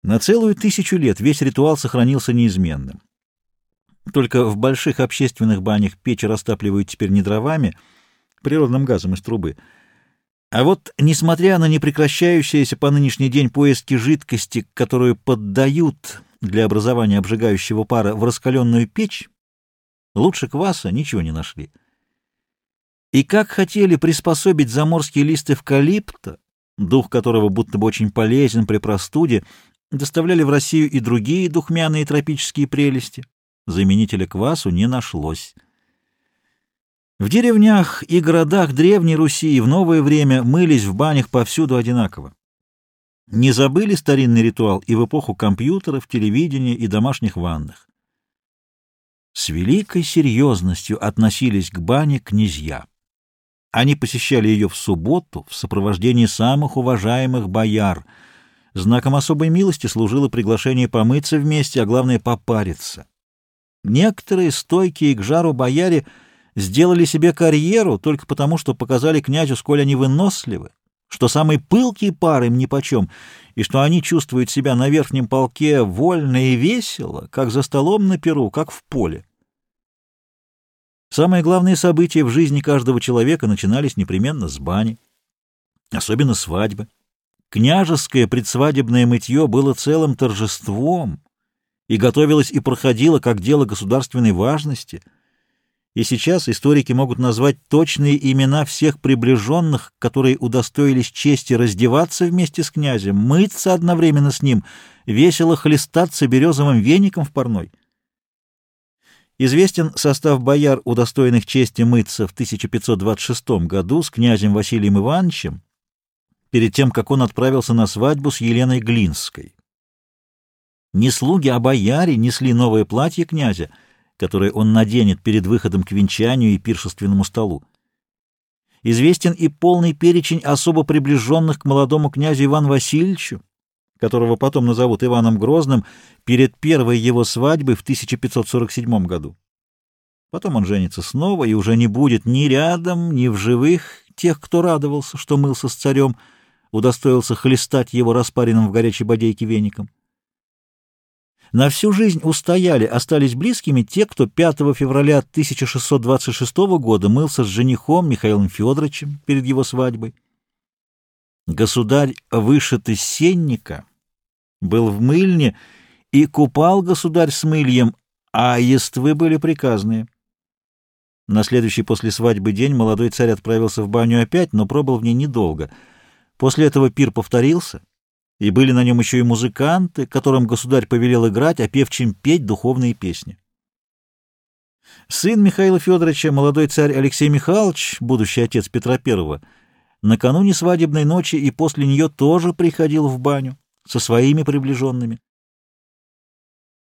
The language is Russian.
На целую 1000 лет весь ритуал сохранился неизменным. Только в больших общественных банях печи растапливают теперь не дровами, природным газом из трубы. А вот, несмотря на непрекращающиеся по нынешний день поиски жидкости, которую поддают для образования обжигающего пара в раскаленную печь, лучше кваса ничего не нашли. И как хотели приспособить заморский лист эвкалипта, дух которого будто бы очень полезен при простуде, доставляли в Россию и другие духмяные тропические прелести, заменителя квасу не нашлось. В деревнях и городах Древней Руси в новое время мылись в банях повсюду одинаково. Не забыли старинный ритуал и в эпоху компьютеров, телевидения и домашних ванных. С великой серьезностью относились к бане князья. Они посещали ее в субботу в сопровождении самых уважаемых бояр. Знаком особой милости служило приглашение помыться вместе, а главное — попариться. Некоторые стойкие к жару бояре сделали себе карьеру только потому, что показали князю, сколь они выносливы, что самый пылкий пар им нипочем, и что они чувствуют себя на верхнем полке вольно и весело, как за столом на перу, как в поле. Самые главные события в жизни каждого человека начинались непременно с бани, особенно свадьбы. Княжеское предсвадебное мытье было целым торжеством и готовилось и проходило как дело государственной важности. И сейчас историки могут назвать точные имена всех приближенных, которые удостоились чести раздеваться вместе с князем, мыться одновременно с ним, весело хлестаться березовым веником в парной. Известен состав бояр, удостоенных чести мыться в 1526 году с князем Василием Ивановичем, перед тем, как он отправился на свадьбу с Еленой Глинской. Не слуги, а бояре несли новое платье князя, которое он наденет перед выходом к венчанию и пиршественному столу. Известен и полный перечень особо приближенных к молодому князю Ивану Васильевичу, которого потом назовут Иваном Грозным, перед первой его свадьбой в 1547 году. Потом он женится снова, и уже не будет ни рядом, ни в живых тех, кто радовался, что мылся с царем, удостоился хлестать его распаренным в горячей бодейке веником. На всю жизнь устояли, остались близкими те, кто 5 февраля 1626 года мылся с женихом Михаилом Федоровичем перед его свадьбой. Государь, вышит из сенника, был в мыльне, и купал государь с мыльем, а ествы были приказные. На следующий после свадьбы день молодой царь отправился в баню опять, но пробыл в ней недолго. После этого пир повторился, и были на нем еще и музыканты, которым государь повелел играть, а певчим петь духовные песни. Сын Михаила Федоровича, молодой царь Алексей Михайлович, будущий отец Петра I, накануне свадебной ночи и после нее тоже приходил в баню со своими приближенными.